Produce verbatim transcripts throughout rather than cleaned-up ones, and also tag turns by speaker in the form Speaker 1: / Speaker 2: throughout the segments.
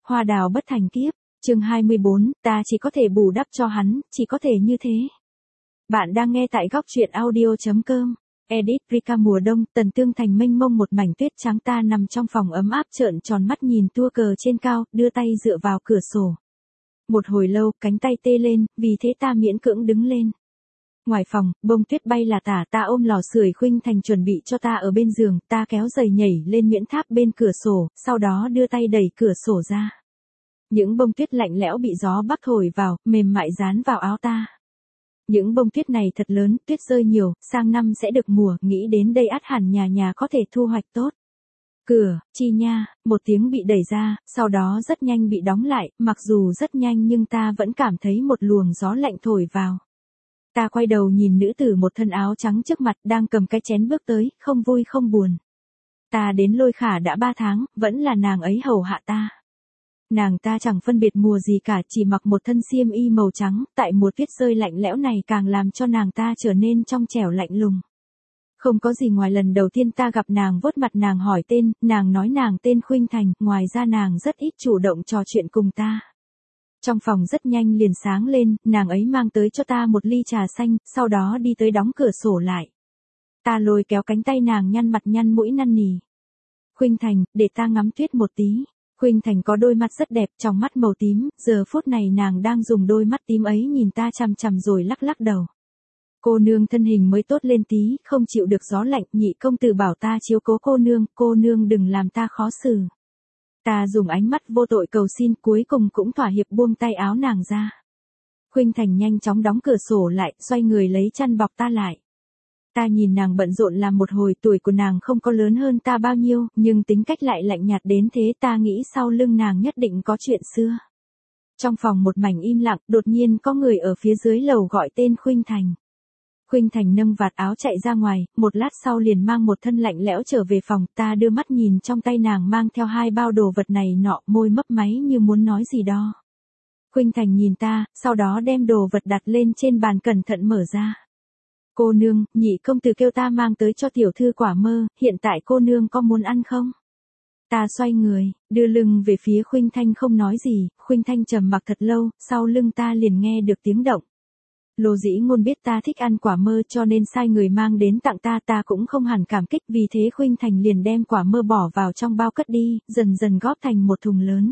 Speaker 1: Hoa đào bất thành kiếp, chương hai mươi bốn, ta chỉ có thể bù đắp cho hắn, chỉ có thể như thế. Bạn đang nghe tại góc truyện audio.com. Edit Rika mùa đông, Tần Tương Thành mênh mông một mảnh tuyết trắng, ta nằm trong phòng ấm áp trợn tròn mắt nhìn tua cờ trên cao, đưa tay dựa vào cửa sổ. Một hồi lâu, cánh tay tê lên, vì thế ta miễn cưỡng đứng lên. Ngoài phòng, bông tuyết bay là tả, ta ôm lò sưởi Khuynh Thành chuẩn bị cho ta ở bên giường, ta kéo giày nhảy lên miễn tháp bên cửa sổ, sau đó đưa tay đẩy cửa sổ ra. Những bông tuyết lạnh lẽo bị gió bắc thổi vào, mềm mại dán vào áo ta. Những bông tuyết này thật lớn, tuyết rơi nhiều, sang năm sẽ được mùa, nghĩ đến đây ắt hẳn nhà nhà có thể thu hoạch tốt. Cửa, chi nha, một tiếng bị đẩy ra, sau đó rất nhanh bị đóng lại, mặc dù rất nhanh nhưng ta vẫn cảm thấy một luồng gió lạnh thổi vào. Ta quay đầu nhìn nữ tử một thân áo trắng trước mặt đang cầm cái chén bước tới, không vui không buồn. Ta đến Lôi Khả đã ba tháng, vẫn là nàng ấy hầu hạ ta. Nàng ta chẳng phân biệt mùa gì cả, chỉ mặc một thân xiêm y màu trắng, tại mùa tuyết rơi lạnh lẽo này càng làm cho nàng ta trở nên trong trẻo lạnh lùng. Không có gì ngoài lần đầu tiên ta gặp nàng vuốt mặt nàng hỏi tên, nàng nói nàng tên Khuynh Thành, ngoài ra nàng rất ít chủ động trò chuyện cùng ta. Trong phòng rất nhanh liền sáng lên, nàng ấy mang tới cho ta một ly trà xanh, sau đó đi tới đóng cửa sổ lại. Ta lôi kéo cánh tay nàng nhăn mặt nhăn mũi năn nỉ. Khuynh Thành, để ta ngắm tuyết một tí. Khuynh Thành có đôi mắt rất đẹp, trong mắt màu tím, giờ phút này nàng đang dùng đôi mắt tím ấy nhìn ta chằm chằm rồi lắc lắc đầu. Cô nương thân hình mới tốt lên tí, không chịu được gió lạnh, nhị công tử bảo ta chiếu cố cô nương, cô nương đừng làm ta khó xử. Ta dùng ánh mắt vô tội cầu xin, cuối cùng cũng thỏa hiệp buông tay áo nàng ra. Khuynh Thành nhanh chóng đóng cửa sổ lại, xoay người lấy chăn bọc ta lại. Ta nhìn nàng bận rộn làm một hồi, tuổi của nàng không có lớn hơn ta bao nhiêu, nhưng tính cách lại lạnh nhạt đến thế, ta nghĩ sau lưng nàng nhất định có chuyện xưa. Trong phòng một mảnh im lặng, đột nhiên có người ở phía dưới lầu gọi tên Khuynh Thành. Khuynh Thành nâng vạt áo chạy ra ngoài, một lát sau liền mang một thân lạnh lẽo trở về phòng, ta đưa mắt nhìn trong tay nàng mang theo hai bao đồ vật này nọ, môi mấp máy như muốn nói gì đó. Khuynh Thành nhìn ta, sau đó đem đồ vật đặt lên trên bàn cẩn thận mở ra. Cô nương, nhị công tử kêu ta mang tới cho tiểu thư quả mơ, hiện tại cô nương có muốn ăn không? Ta xoay người, đưa lưng về phía Khuynh Thanh không nói gì, Khuynh Thanh trầm mặc thật lâu, sau lưng ta liền nghe được tiếng động. Lô Dĩ Ngôn biết ta thích ăn quả mơ cho nên sai người mang đến tặng ta, ta cũng không hẳn cảm kích, vì thế Khuynh Thành liền đem quả mơ bỏ vào trong bao cất đi, dần dần góp thành một thùng lớn.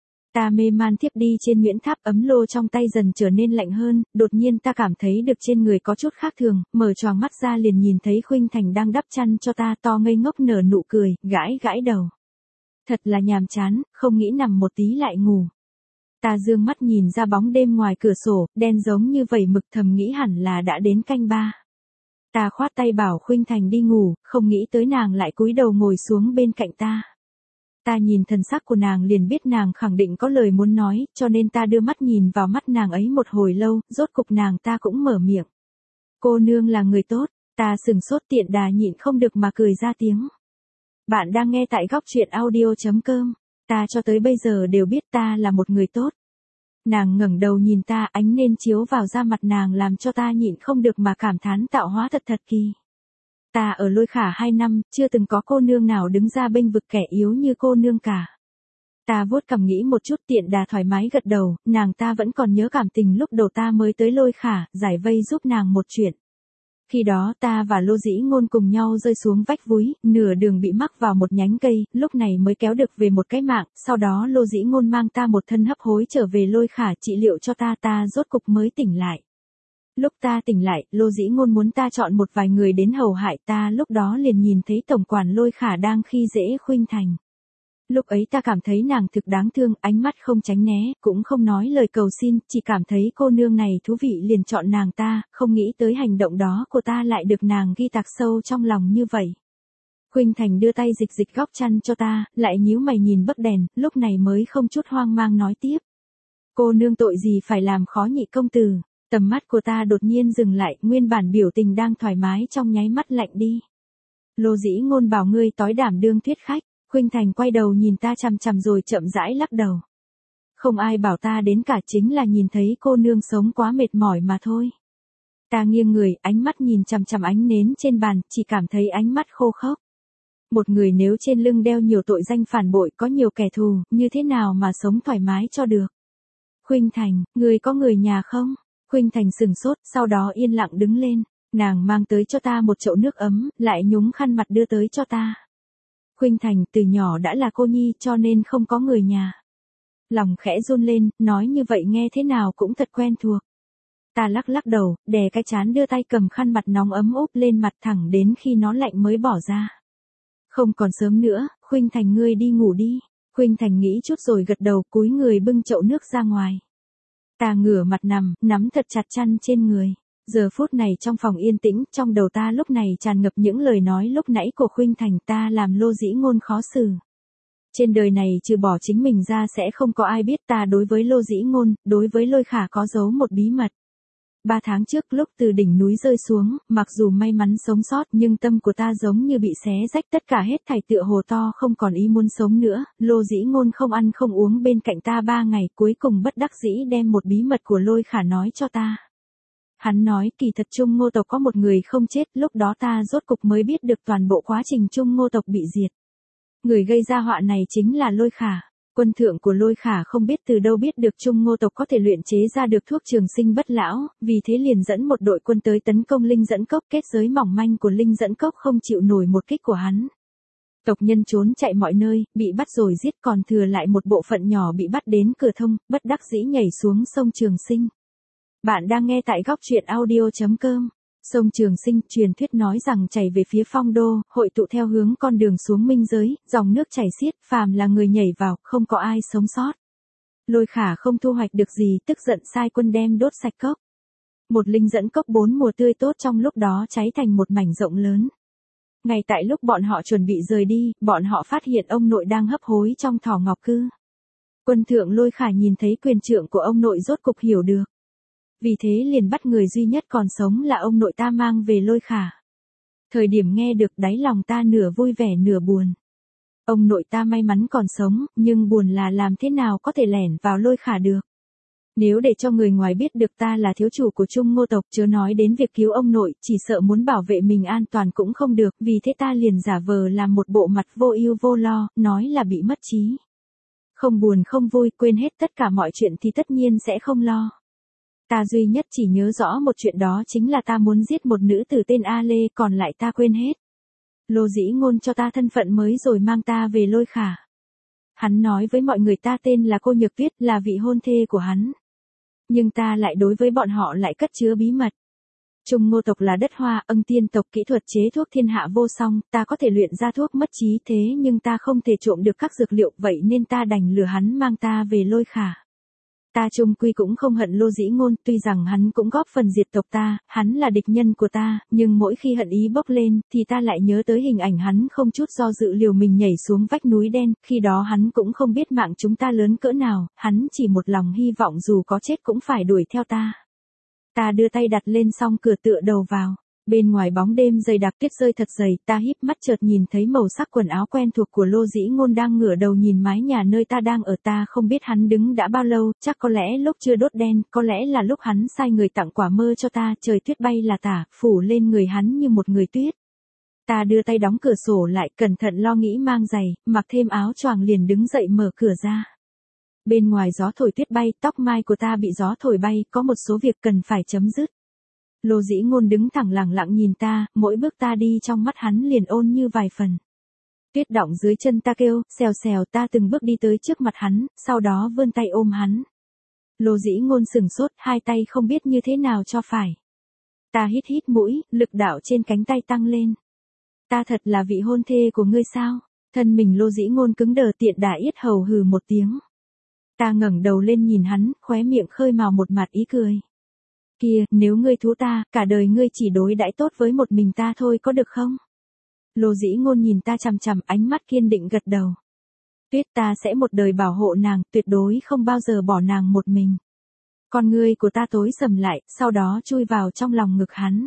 Speaker 1: Ta mê man thiếp đi trên miễn tháp, ấm lô trong tay dần trở nên lạnh hơn, đột nhiên ta cảm thấy được trên người có chút khác thường, mở choàng mắt ra liền nhìn thấy Khuynh Thành đang đắp chăn cho ta, to ngây ngốc nở nụ cười, gãi gãi đầu. Thật là nhàm chán, không nghĩ nằm một tí lại ngủ. Ta dương mắt nhìn ra bóng đêm ngoài cửa sổ, đen giống như vẩy mực, thầm nghĩ hẳn là đã đến canh ba. Ta khoát tay bảo Khuynh Thành đi ngủ, không nghĩ tới nàng lại cúi đầu ngồi xuống bên cạnh ta. Ta nhìn thần sắc của nàng liền biết nàng khẳng định có lời muốn nói, cho nên ta đưa mắt nhìn vào mắt nàng ấy một hồi lâu, rốt cục nàng ta cũng mở miệng. Cô nương là người tốt, ta sừng sốt tiện đà nhịn không được mà cười ra tiếng. Bạn đang nghe tại góc truyện audio.com. Ta cho tới bây giờ đều biết ta là một người tốt. Nàng ngẩng đầu nhìn ta, ánh nên chiếu vào da mặt nàng làm cho ta nhịn không được mà cảm thán tạo hóa thật thật kỳ. Ta ở Lôi Khả hai năm, chưa từng có cô nương nào đứng ra bênh vực kẻ yếu như cô nương cả. Ta vuốt cằm nghĩ một chút, tiện đà thoải mái gật đầu, nàng ta vẫn còn nhớ cảm tình lúc đầu ta mới tới Lôi Khả, giải vây giúp nàng một chuyện. Khi đó ta và Lô Dĩ Ngôn cùng nhau rơi xuống vách núi, nửa đường bị mắc vào một nhánh cây, lúc này mới kéo được về một cái mạng, sau đó Lô Dĩ Ngôn mang ta một thân hấp hối trở về Lôi Khả trị liệu cho ta, ta rốt cục mới tỉnh lại. Lúc ta tỉnh lại, Lô Dĩ Ngôn muốn ta chọn một vài người đến hầu hại ta, lúc đó liền nhìn thấy tổng quản Lôi Khả đang khi dễ Khuynh Thành. Lúc ấy ta cảm thấy nàng thực đáng thương, ánh mắt không tránh né, cũng không nói lời cầu xin, chỉ cảm thấy cô nương này thú vị liền chọn nàng ta, không nghĩ tới hành động đó của ta lại được nàng ghi tạc sâu trong lòng như vậy. Khuynh Thành đưa tay dịch dịch góc chăn cho ta, lại nhíu mày nhìn bấc đèn, lúc này mới không chút hoang mang nói tiếp. Cô nương tội gì phải làm khó nhị công tử, tầm mắt của ta đột nhiên dừng lại, nguyên bản biểu tình đang thoải mái trong nháy mắt lạnh đi. Lô Dĩ Ngôn bảo ngươi tối đảm đương thuyết khách. Khuynh Thành quay đầu nhìn ta chằm chằm rồi chậm rãi lắc đầu. Không ai bảo ta đến cả, chính là nhìn thấy cô nương sống quá mệt mỏi mà thôi. Ta nghiêng người, ánh mắt nhìn chằm chằm ánh nến trên bàn, chỉ cảm thấy ánh mắt khô khốc. Một người nếu trên lưng đeo nhiều tội danh phản bội, có nhiều kẻ thù, như thế nào mà sống thoải mái cho được? Khuynh Thành, người có người nhà không? Khuynh Thành sừng sốt, sau đó yên lặng đứng lên. Nàng mang tới cho ta một chậu nước ấm, lại nhúng khăn mặt đưa tới cho ta. Khuynh Thành từ nhỏ đã là cô nhi cho nên không có người nhà. Lòng khẽ run lên, nói như vậy nghe thế nào cũng thật quen thuộc. Ta lắc lắc đầu, đè cái chán đưa tay cầm khăn mặt nóng ấm úp lên mặt thẳng đến khi nó lạnh mới bỏ ra. Không còn sớm nữa, Khuynh Thành ngươi đi ngủ đi. Khuynh Thành nghĩ chút rồi gật đầu, cúi người bưng chậu nước ra ngoài. Ta ngửa mặt nằm, nắm thật chặt chăn trên người. Giờ phút này trong phòng yên tĩnh, trong đầu ta lúc này tràn ngập những lời nói lúc nãy của Khuynh Thành, ta làm Lô Dĩ Ngôn khó xử. Trên đời này trừ bỏ chính mình ra sẽ không có ai biết ta đối với Lô Dĩ Ngôn, đối với Lôi Khả có giấu một bí mật. Ba tháng trước lúc từ đỉnh núi rơi xuống, mặc dù may mắn sống sót nhưng tâm của ta giống như bị xé rách, tất cả hết thảy tựa hồ to không còn ý muốn sống nữa. Lô Dĩ Ngôn không ăn không uống bên cạnh ta ba ngày, cuối cùng bất đắc dĩ đem một bí mật của Lôi Khả nói cho ta. Hắn nói kỳ thật Trung Ngô tộc có một người không chết, lúc đó ta rốt cục mới biết được toàn bộ quá trình Trung Ngô tộc bị diệt. Người gây ra họa này chính là Lôi Khả. Quân thượng của Lôi Khả không biết từ đâu biết được Trung Ngô tộc có thể luyện chế ra được thuốc trường sinh bất lão, vì thế liền dẫn một đội quân tới tấn công Linh Dẫn Cốc, kết giới mỏng manh của Linh Dẫn Cốc không chịu nổi một kích của hắn. Tộc nhân trốn chạy mọi nơi, bị bắt rồi giết, còn thừa lại một bộ phận nhỏ bị bắt đến cửa thông, bất đắc dĩ nhảy xuống sông Trường Sinh. Bạn đang nghe tại góc truyện audio chấm com. Sông Trường Sinh, truyền thuyết nói rằng chảy về phía Phong Đô, hội tụ theo hướng con đường xuống minh giới, dòng nước chảy xiết, phàm là người nhảy vào, không có ai sống sót. Lôi Khả không thu hoạch được gì, tức giận sai quân đem đốt sạch cốc. Một linh dẫn cốc bốn mùa tươi tốt trong lúc đó cháy thành một mảnh rộng lớn. Ngay tại lúc bọn họ chuẩn bị rời đi, bọn họ phát hiện ông nội đang hấp hối trong thỏ ngọc cư. Quân thượng Lôi Khả nhìn thấy quyền trượng của ông nội rốt cục hiểu được. Vì thế liền bắt người duy nhất còn sống là ông nội ta mang về Lôi Khả. Thời điểm nghe được đáy lòng ta nửa vui vẻ nửa buồn. Ông nội ta may mắn còn sống, nhưng buồn là làm thế nào có thể lẻn vào Lôi Khả được. Nếu để cho người ngoài biết được ta là thiếu chủ của Trung Ngô tộc, chớ nói đến việc cứu ông nội, chỉ sợ muốn bảo vệ mình an toàn cũng không được, vì thế ta liền giả vờ làm một bộ mặt vô ưu vô lo, nói là bị mất trí. Không buồn không vui, quên hết tất cả mọi chuyện thì tất nhiên sẽ không lo. Ta duy nhất chỉ nhớ rõ một chuyện, đó chính là ta muốn giết một nữ tử tên A Lê, còn lại ta quên hết. Lô Dĩ Ngôn cho ta thân phận mới rồi mang ta về Lôi Khả. Hắn nói với mọi người ta tên là Cô Nhược Tuyết, là vị hôn thê của hắn. Nhưng ta lại đối với bọn họ lại cất chứa bí mật. Trung Ngô tộc là đất hoa, Ưng Tiên tộc kỹ thuật chế thuốc thiên hạ vô song, ta có thể luyện ra thuốc mất trí, thế nhưng ta không thể trộm được các dược liệu, vậy nên ta đành lừa hắn mang ta về Lôi Khả. Ta chung quy cũng không hận Lô Dĩ Ngôn, tuy rằng hắn cũng góp phần diệt tộc ta, hắn là địch nhân của ta, nhưng mỗi khi hận ý bốc lên, thì ta lại nhớ tới hình ảnh hắn không chút do dự liều mình nhảy xuống vách núi đen, khi đó hắn cũng không biết mạng chúng ta lớn cỡ nào, hắn chỉ một lòng hy vọng dù có chết cũng phải đuổi theo ta. Ta đưa tay đặt lên song cửa tựa đầu vào. Bên ngoài bóng đêm dày đặc, tuyết rơi thật dày, ta híp mắt chợt nhìn thấy màu sắc quần áo quen thuộc của Lô Dĩ Ngôn đang ngửa đầu nhìn mái nhà nơi ta đang ở. Ta không biết hắn đứng đã bao lâu, chắc có lẽ lúc chưa đốt đen, có lẽ là lúc hắn sai người tặng quả mơ cho ta, trời tuyết bay là tả, phủ lên người hắn như một người tuyết. Ta đưa tay đóng cửa sổ lại, cẩn thận lo nghĩ mang giày, mặc thêm áo choàng liền đứng dậy mở cửa ra. Bên ngoài gió thổi tuyết bay, tóc mai của ta bị gió thổi bay, có một số việc cần phải chấm dứt. Lô Dĩ Ngôn đứng thẳng lặng lặng nhìn ta, mỗi bước ta đi trong mắt hắn liền ôn như vài phần. Tuyết đọng dưới chân ta kêu, xèo xèo, ta từng bước đi tới trước mặt hắn, sau đó vươn tay ôm hắn. Lô Dĩ Ngôn sừng sốt, hai tay không biết như thế nào cho phải. Ta hít hít mũi, lực đạo trên cánh tay tăng lên. Ta thật là vị hôn thê của ngươi sao? Thân mình Lô Dĩ Ngôn cứng đờ, tiện đà yết hầu hừ một tiếng. Ta ngẩng đầu lên nhìn hắn, khóe miệng khơi mào một mặt ý cười. Kìa, nếu ngươi thú ta, cả đời ngươi chỉ đối đãi tốt với một mình ta thôi có được không? Lô Dĩ Ngôn nhìn ta chằm chằm, ánh mắt kiên định gật đầu. Tuyết, ta sẽ một đời bảo hộ nàng, tuyệt đối không bao giờ bỏ nàng một mình. Con ngươi của ta tối sầm lại, sau đó chui vào trong lòng ngực hắn.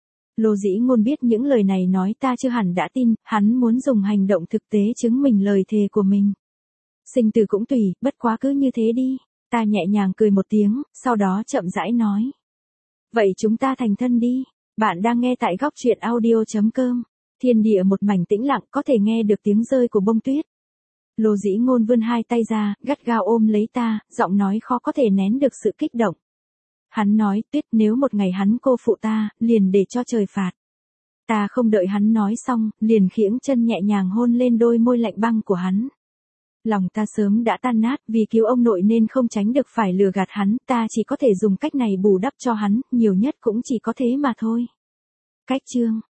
Speaker 1: Lô Dĩ Ngôn biết những lời này nói ta chưa hẳn đã tin, hắn muốn dùng hành động thực tế chứng minh lời thề của mình. Sinh tử cũng tùy, bất quá cứ như thế đi. Ta nhẹ nhàng cười một tiếng, sau đó chậm rãi nói. Vậy chúng ta thành thân đi. Bạn đang nghe tại góc truyện audio chấm com. Thiên địa một mảnh tĩnh lặng, có thể nghe được tiếng rơi của bông tuyết. Lô Dĩ Ngôn vươn hai tay ra, gắt gao ôm lấy ta, giọng nói khó có thể nén được sự kích động. Hắn nói, Tuyết, nếu một ngày hắn cô phụ ta, liền để cho trời phạt. Ta không đợi hắn nói xong, liền khiễng chân nhẹ nhàng hôn lên đôi môi lạnh băng của hắn. Lòng ta sớm đã tan nát, vì cứu ông nội nên không tránh được phải lừa gạt hắn, ta chỉ có thể dùng cách này bù đắp cho hắn, nhiều nhất cũng chỉ có thế mà thôi. Cách chương